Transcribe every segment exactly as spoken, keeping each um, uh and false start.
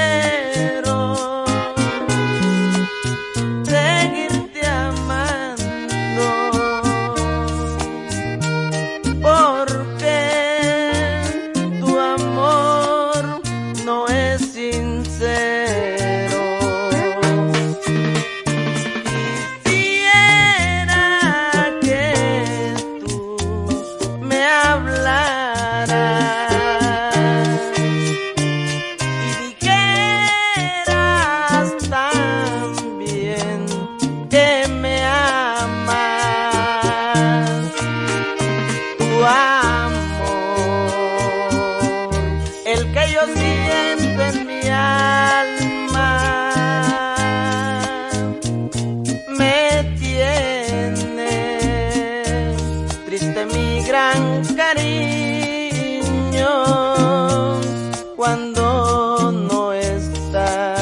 seguirte amando, porque tu amor no es sincero. Quisiera que tú me hablaras que me amas. Tu amor, el que yo siento en mi alma, me tiene triste mi gran cariño cuando no estás.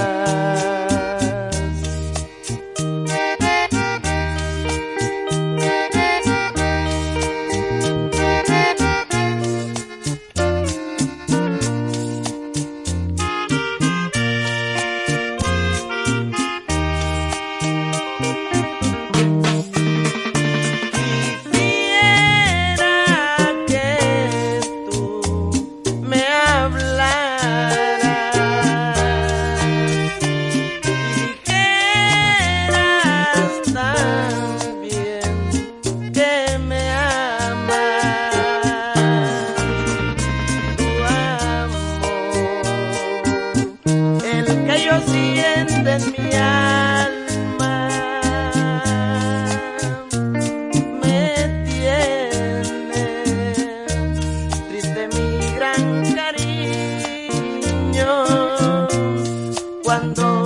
Siento en mi alma, me tiene triste mi gran cariño cuando